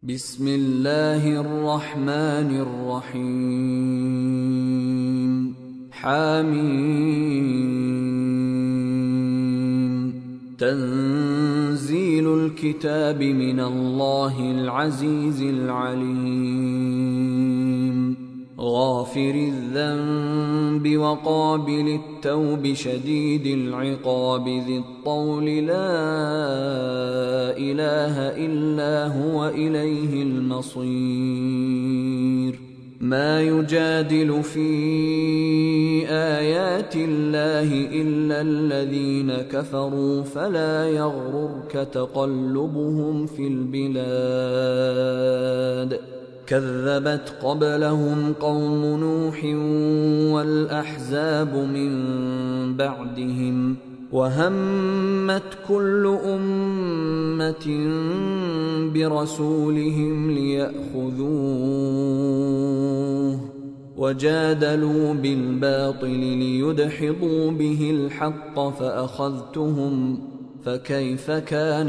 بسم الله الرحمن الرحيم حميم تنزيل الكتاب من الله العزيز العليم غافر الذنب وقابل التوب شديد العقاب ذي الطول لا إله إلا هو إليه المصير ما يجادل في آيات الله إلا الذين كفروا فلا يغررك تقلبهم في البلاد كذبت قبلهم قوم نوح والأحزاب من بعدهم وهمت كل أمة برسولهم ليأخذوه وجادلوا بالباطل ليدحضوا به الحق فأخذتهم فكيف كان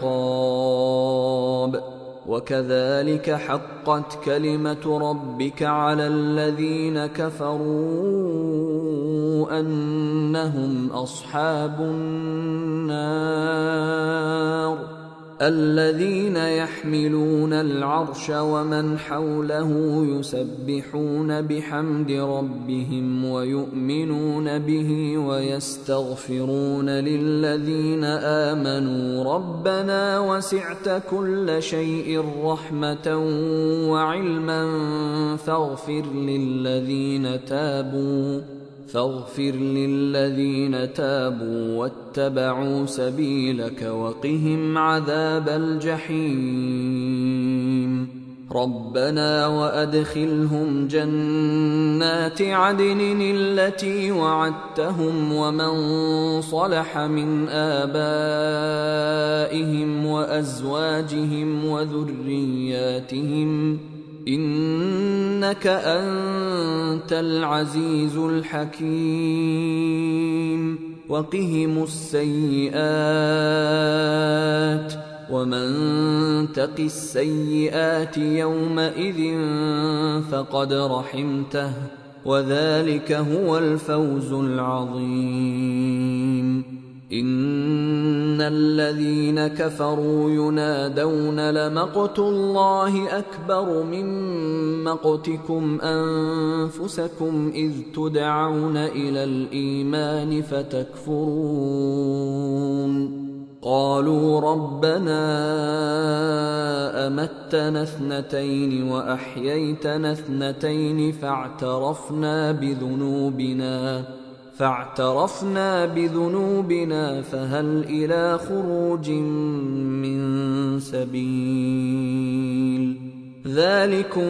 عقاب وكذلك حقت كلمة ربك على الذين كفروا أنهم أصحاب النار الذين يحملون العرش ومن حوله يسبحون بحمد ربهم ويؤمنون به ويستغفرون للذين آمنوا ربنا وسعت كل شيء رحمة وعلما فاغفر للذين تابوا واتبعوا سبيلك وقهم عذاب الجحيم ربنا وأدخلهم جنات عدن التي وعدتهم ومن صلح من آبائهم وأزواجهم وذرياتهم إنك أنت العزيز الحكيم وقهم السيئات ومن تق السيئات يومئذ فقد رحمته وذلك هو الفوز العظيم إن الذين كفروا ينادون لمقت الله أكبر من مقتكم أنفسكم إذ تدعون إلى الإيمان فتكفرون قالوا ربنا أمتنا اثنتين وأحييتنا اثنتين فاعترفنا بذنوبنا فهل إلى خروج من سبيل ذلكم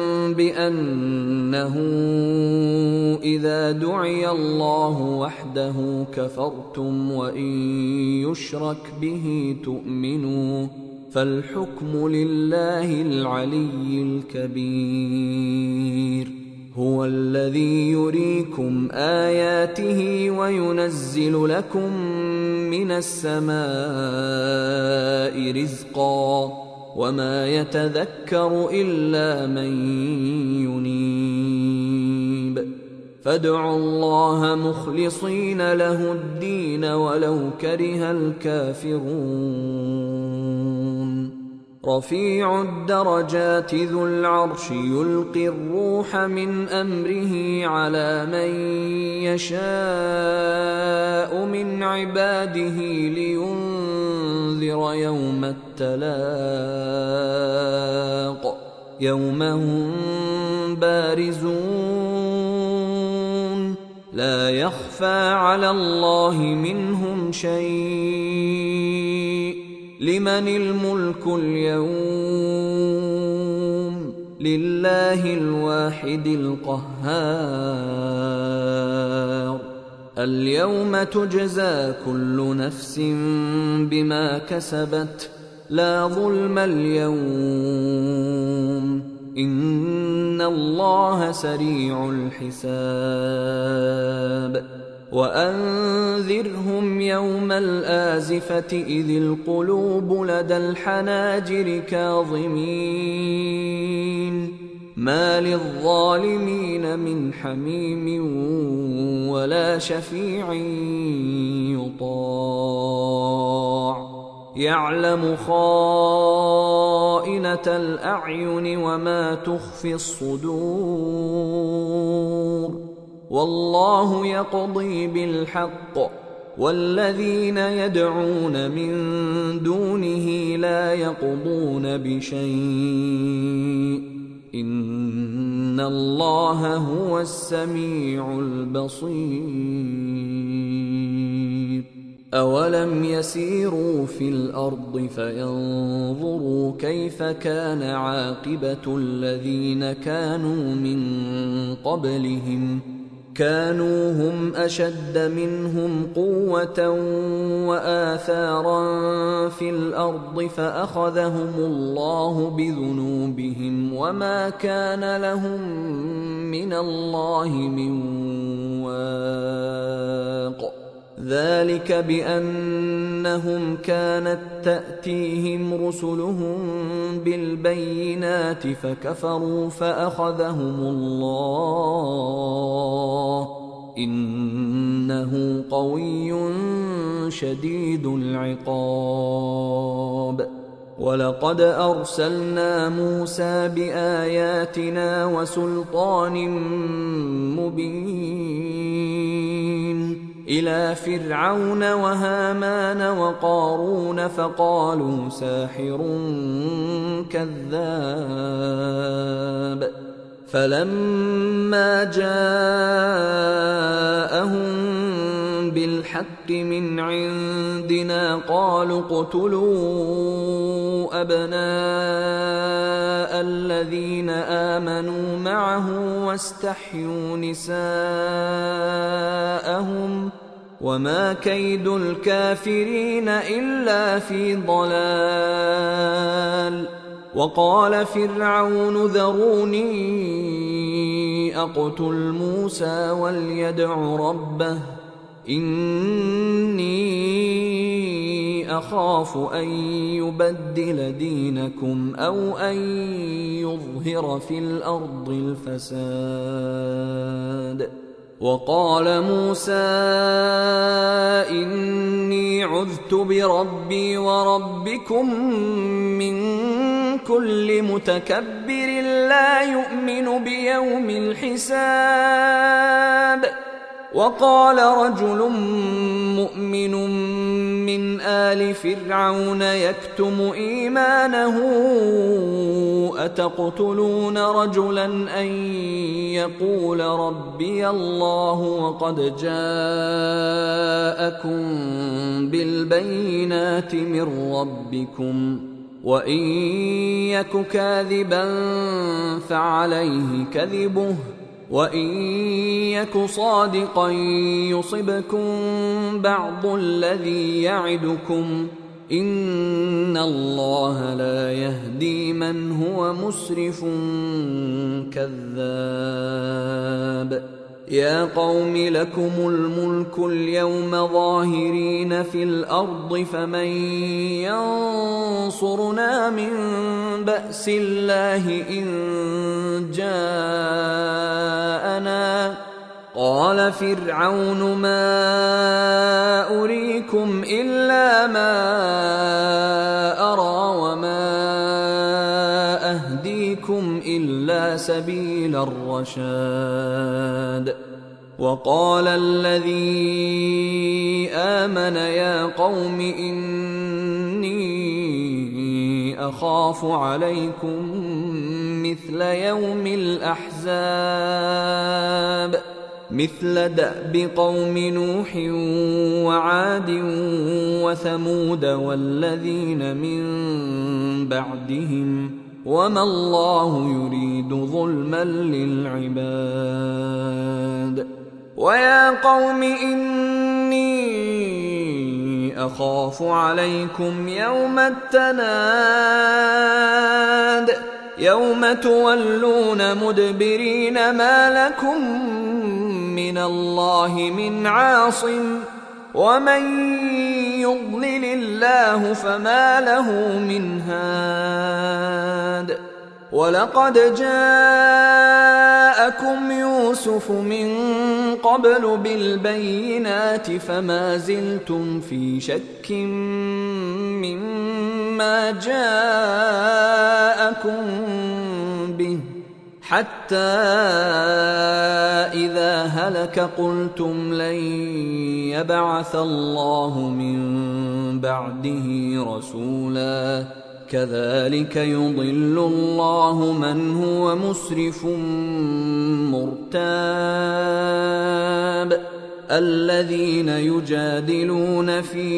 بأنه إذا دعي الله وحده كفرتم وإن يشرك به تؤمنوا فالحكم لله العلي الكبير هو الذي يريكم آياته وينزل لكم من السماء رزقا وما يتذكر إلا من ينيب فادعوا الله مخلصين له الدين ولو كره الكافرون رفيع الدرجات ذو العرش يلقي الروح من أمره على من يشاء من عباده لينذر يوم التلاق يوم هم بارزون لا يخفى على الله منهم شيء لمن الملك اليوم لله الواحد القهار اليوم تجزى كل نفس بما كسبت لا ظلم اليوم إن الله سريع الحساب وأنذرهم يوم الآزفة إذ القلوب لدى الحناجر كاظمين ما للظالمين من حميم ولا شفيع يطاع يعلم خائنة الأعين وما تخفي الصدور والله يقضي بالحق والذين يدعون من دونه لا يقضون بشيء إن الله هو السميع البصير أولم يسيروا في الأرض فينظروا كيف كان عاقبة الذين كانوا من قبلهم كانوا هم أشد منهم قوة وآثارا في الأرض فأخذهم الله بذنوبهم وما كان لهم من الله من واق ذلك بأنهم كانت تأتيهم رسلهم بالبينات فكفروا فأخذهم الله إنه قوي شديد العقاب ولقد أرسلنا موسى بآياتنا وسلطان مبين إلى فرعون وهامان وقارون فقالوا ساحر كذاب فلما جاءهم بالحق من عندنا قالوا اقتلوا أبناء الذين آمنوا معه واستحيوا نساءهم وما كيد الكافرين إلا في ضلال وقال فرعون ذروني أقتل موسى وليدع ربه إني أخاف أن يبدل دينكم أو أن يظهر في الأرض الفساد وقال موسى إني عذت بربي وربكم من كل متكبر لا يؤمن بيوم الحساب وقال رجل مؤمن من آل فرعون يكتم إيمانه أتقتلون رجلا أن يقول ربي الله وقد جاءكم بالبينات من ربكم وإن يك كاذبا فعليه كذبه وإن يك صادقا يصبكم بعض الذي يعدكم إن الله لا يهدي من هو مسرف كذاب يا قوم لكم الملك اليوم ظاهرين في الأرض فمن ينصرنا من بأس الله إن جاءنا قال فرعون ما أريكم إلا ما أرى وما أهديكم إلا سبيل الرشاد وقال الذي آمن يا قوم إني أخاف عليكم مثل يوم الأحزاب مثل دأب قوم نوح وعاد وثمود والذين من بعدهم وما الله يريد ظلما للعباد ويا قوم إني أخاف عليكم يوم التناد يوم تولون مدبرين ما لكم من الله من عاصم ومن يضلل الله فما له من هاد ولقد جاءكم يوسف من قبل بالبينات فما زلتم في شك مما جاءكم به حتى إذا هلك قلتم لن يبعث الله من بعده رسولا كذلك يضل الله من هو مسرف مرتاب الذين يجادلون في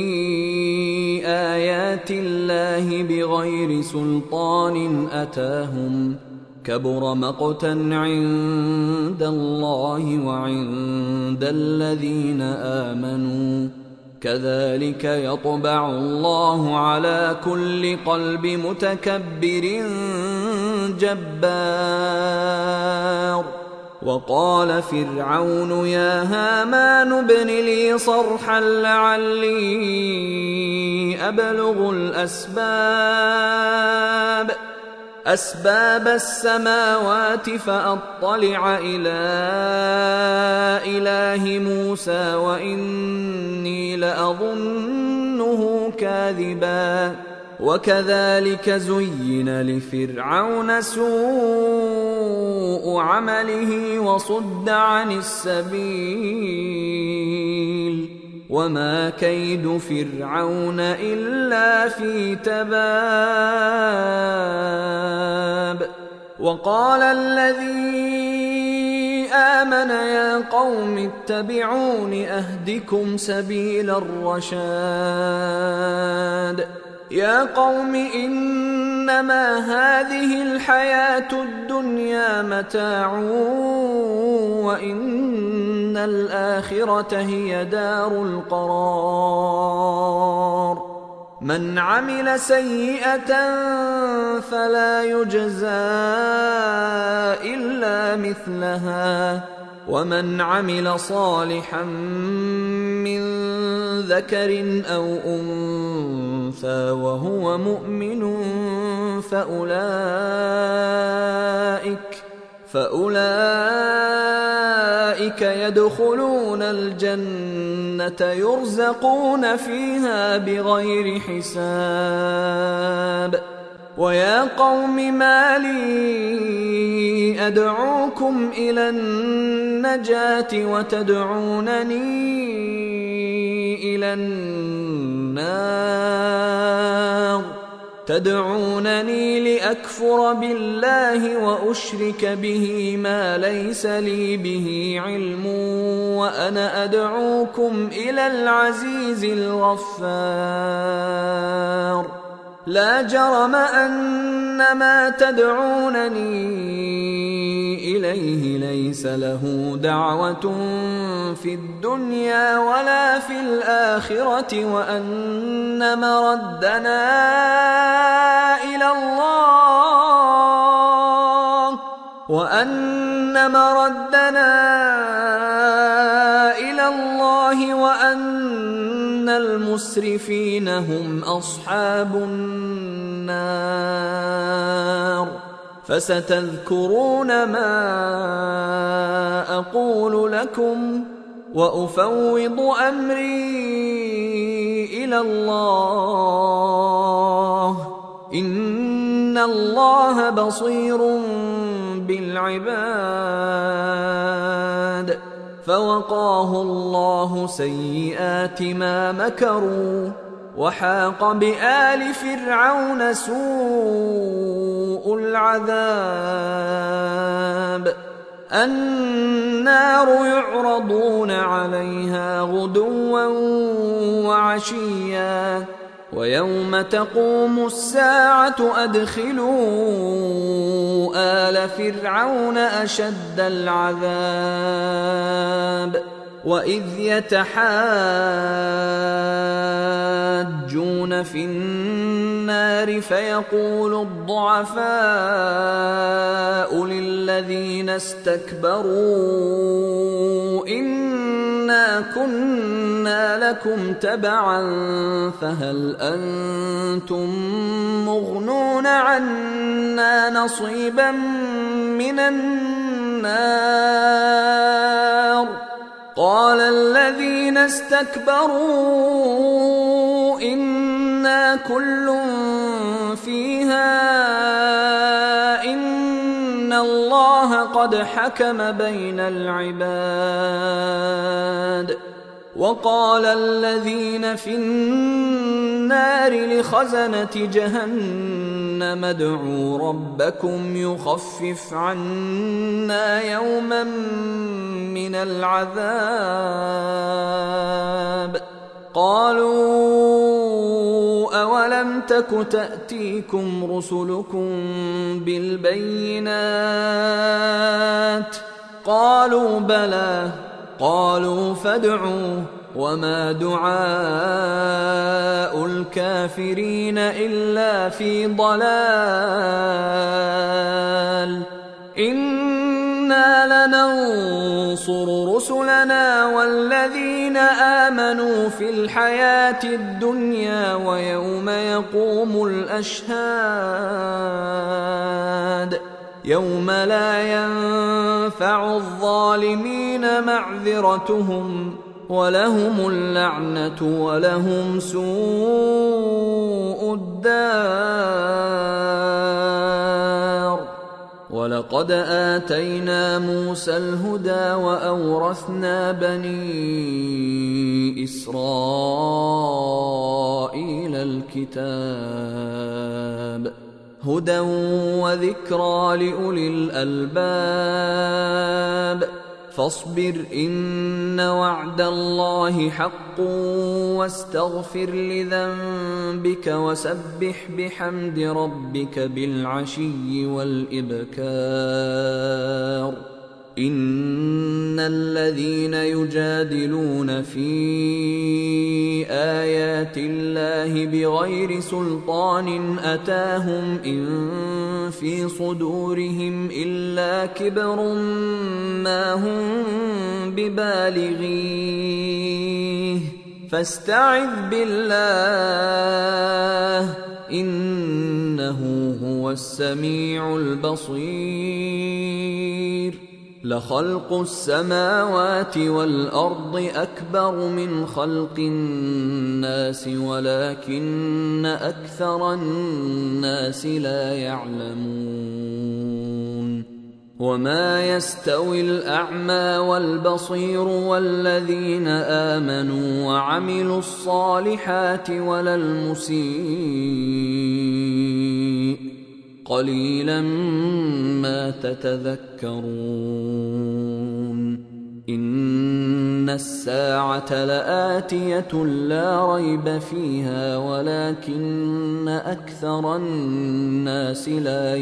آيات الله بغير سلطان أتاهم كبر مقتا عند الله وعند الذين آمنوا كذلك يطبع الله على كل قلب متكبر جبار وقال فرعون يا هامان ابن لي صرحا لعلي أبلغ أسباب السماوات فأطلع إلى إله موسى وإني لأظنه كاذبا وكذلك زين لفرعون سوء عمله وصد عن السبيل وما كيد فرعون إلا في تباب وقال الذي آمن يا قوم اتبعون أهدكم سبيل الرشاد يا قوم إنما هذه الحياة الدنيا متاع وإن الآخرة هي دار القرار من عمل سيئة فلا يجزى إلا مثلها ومن عمل صالحا من ذكر أو أنثى وهو مؤمن فأولئك يدخلون الجنة يرزقون فيها بغير حساب ويا قوم ما لي أدعوكم إلى النجاة وتدعونني إلى النار تدعونني لأكفر بالله وأشرك به ما ليس لي به علم وأنا أدعوكم إلى العزيز الغفار لا جرم أن ما تدعونني إليه ليس له دعوة في الدنيا ولا في الآخرة وأن مردنا إلى الله وأن المسرفين هم أصحاب النار فستذكرون ما أقول لكم وأفوض أمري إلى الله إن الله بصير بالعباد فوقاه الله سيئات ما مكروا وحاق بآل فرعون سوء العذاب النار يعرضون عليها غدوا وعشيا ويوم تقوم الساعة أدخلوا آل فرعون أشد العذاب وإذ يتحاجون في النار فيقول الضعفاء للذين استكبروا إنا كنا لكم تبعا فهل أنتم مغنون عنا نصيبا من النار قال الذين استكبروا إنا كل فيها إن الله قد حكم بين العباد وقال الذين في النار لخزنة جهنم ادعوا ربكم يخفف عنا يوما من العذاب قالوا أولم تك تأتيكم رسلكم بالبينات قالوا بلى قالوا فادعوا وما دعاء الكافرين إلا في ضلال إنا لننصر رسلنا والذين آمنوا في الحياة الدنيا ويوم يقوم الأشهاد يوم لا ينفع الظالمين معذرتهم ولهم اللعنة ولهم سوء الدار ولقد آتينا موسى الهدى وأورثنا بني إسرائيل الكتاب هدى وذكرى لأولي الألباب فاصبر إن وعد الله حق واستغفر لذنبك وسبح بحمد ربك بالعشي والإبكار إن الذين يجادلون في آيات الله بغير سلطان أتاهم إن في صدورهم إلا كبر ما هم ببالغيه فاستعذ بالله إنه هو السميع البصير لخلق السماوات والأرض أكبر من خلق الناس ولكن أكثر الناس لا يعلمون وما يستوي الأعمى والبصير والذين آمنوا وعملوا الصالحات ولا المسيء قليلا ما تتذكرون إن الساعة لآتية لا ريب فيها ولكن أكثر الناس لا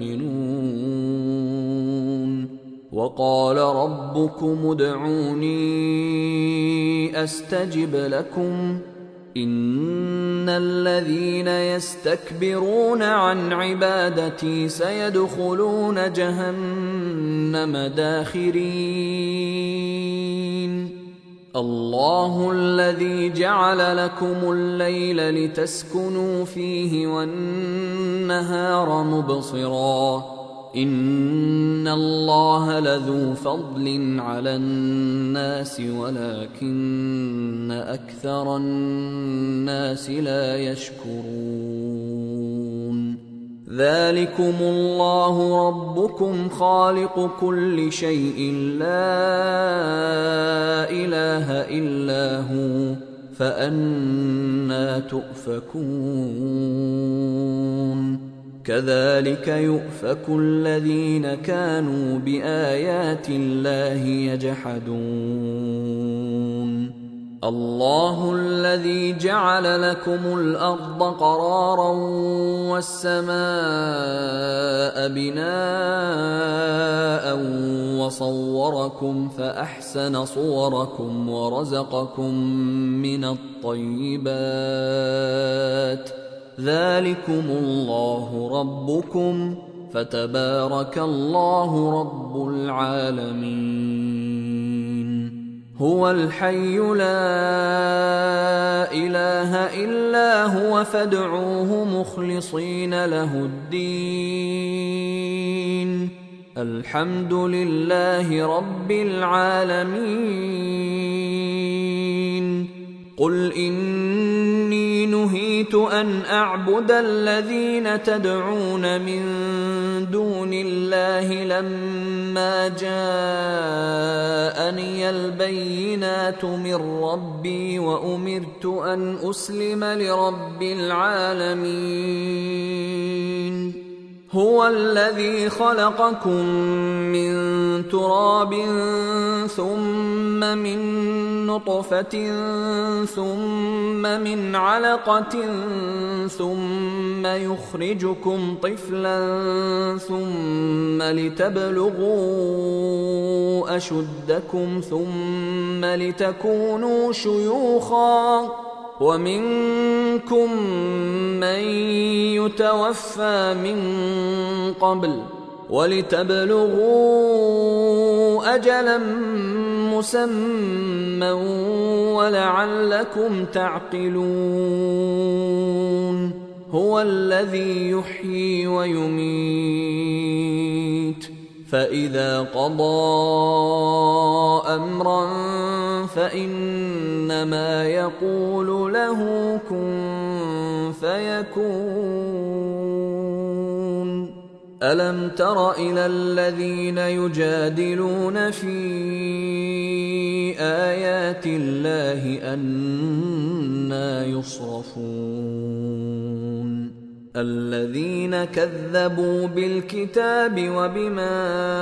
يؤمنون وقال ربكم ادعوني أستجب لكم إن الذين يستكبرون عن عبادتي سيدخلون جهنم داخرين الله الذي جعل لكم الليل لتسكنوا فيه والنهار مبصرا إن الله لذو فضل على الناس ولكن أكثر الناس لا يشكرون ذلكم الله ربكم خالق كل شيء لا إله إلا هو فأنى تؤفكون كذلك يؤفك الذين كانوا بآيات الله يجحدون الله الذي جعل لكم الأرض قرارا والسماء بناء صوركم فأحسن صوركم ورزقكم من الطيبات ذلكم الله ربكم فتبارك الله رب العالمين هو الحي لا إله إلا هو فادعوه مخلصين له الدين الحمد لله رب العالمين قل إني نهيت أن أعبد الذين تدعون من دون الله لما جاءني البينات من ربي وأمرت أن أسلم لرب العالمين هو الذي خلقكم من تراب ثم من نطفة ثم من علقة ثم يخرجكم طفلا ثم لتبلغوا أشدكم ثم لتكونوا شيوخا ومنكم من يتوفى من قبل ولتبلغوا أجلا مسمى ولعلكم تعقلون هو الذي يحيي ويميت فإذا قضى أمرا فإنما يقول له كن فيكون ألم تر إلى الذين يجادلون في آيات الله أنى يصرفون الذين كذبوا بالكتاب وبما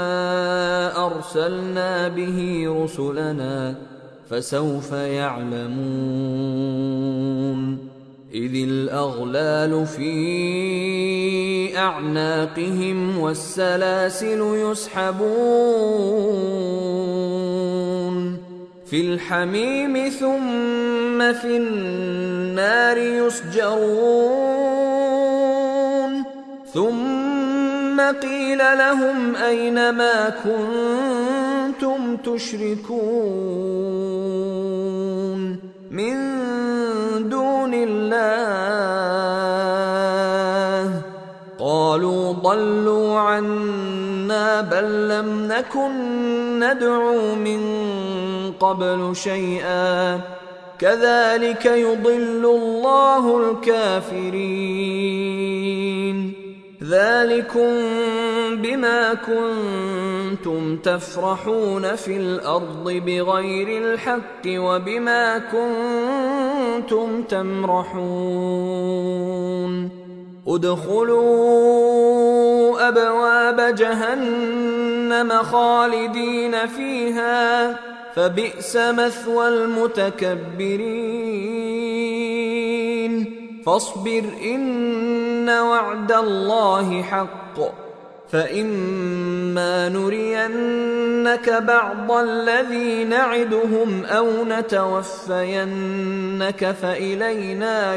أرسلنا به رسلنا فسوف يعلمون إذ الأغلال في أعناقهم والسلاسل يسحبون في الحميم ثم في النار يسجرون ثم قيل لهم أين ما كنتم تشركون من دون الله قالوا ضلوا عنا بل لم نكن ندعو من قبل شيئا كذلك يضل الله الكافرين ذلكم بما كنتم تفرحون في الأرض بغير الحق وبما كنتم تمرحون ادخلوا أبواب جهنم خالدين فيها فبئس مثوى المتكبرين فاصبر إن وعد الله حق فإما نرينك بعض الذي نعدهم أو نتوفينك فإلينا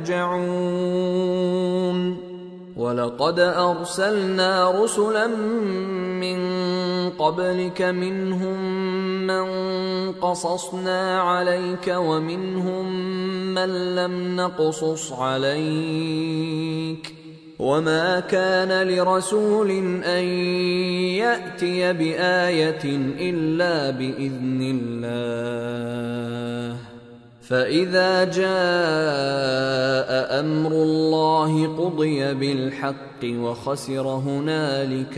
يرجعون ولقد أرسلنا رسلا من قبلك منهم من قصصنا عليك ومنهم من لم نقصص عليك وما كان لرسول أن يأتي بآية إلا بإذن الله فإذا جاء أمر الله قضي بالحق وخسر هنالك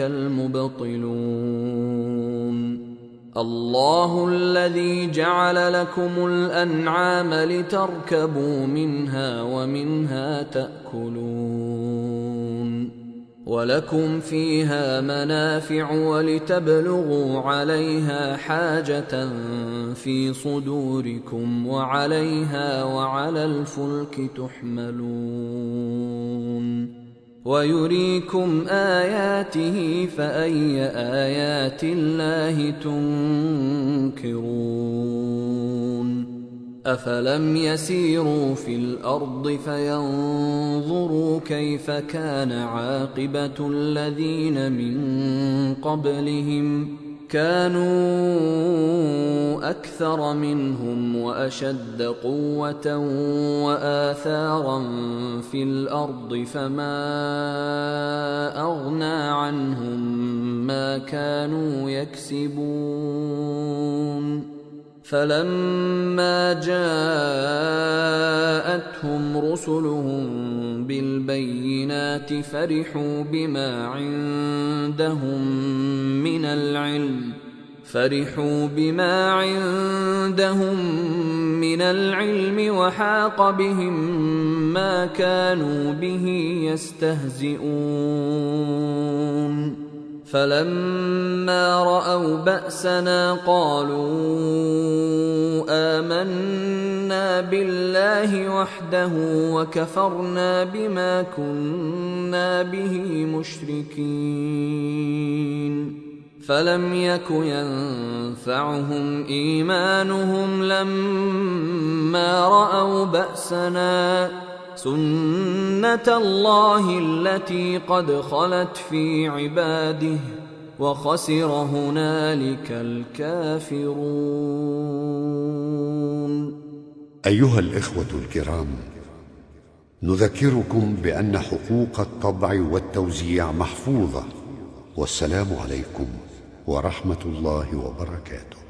المبطلون الله الذي جعل لكم الأنعام لتركبوا منها ومنها تأكلون ولكم فيها منافع ولتبلغوا عليها حاجة في صدوركم وعليها وعلى الفلك تحملون ويريكم آياته فأي آيات الله تنكرون أفلم يسيروا في الأرض فينظروا كيف كان عاقبة الذين من قبلهم كانوا أكثر منهم وأشد قوة وآثارا في الأرض فما أغنى عنهم ما كانوا يكسبون فلما جاءتهم رسلهم بالبينات فرحوا بما عندهم من العلم وحاق بهم ما كانوا به يستهزئون فلما رأوا بأسنا قالوا آمنا بالله وحده وكفرنا بما كنا به مشركين فلم يك ينفعهم إيمانهم لما رأوا بأسنا سنة الله التي قد خلت في عباده وخسر هنالك الكافرون. أيها الإخوة الكرام، نذكركم بأن حقوق الطبع والتوزيع محفوظة، والسلام عليكم ورحمة الله وبركاته.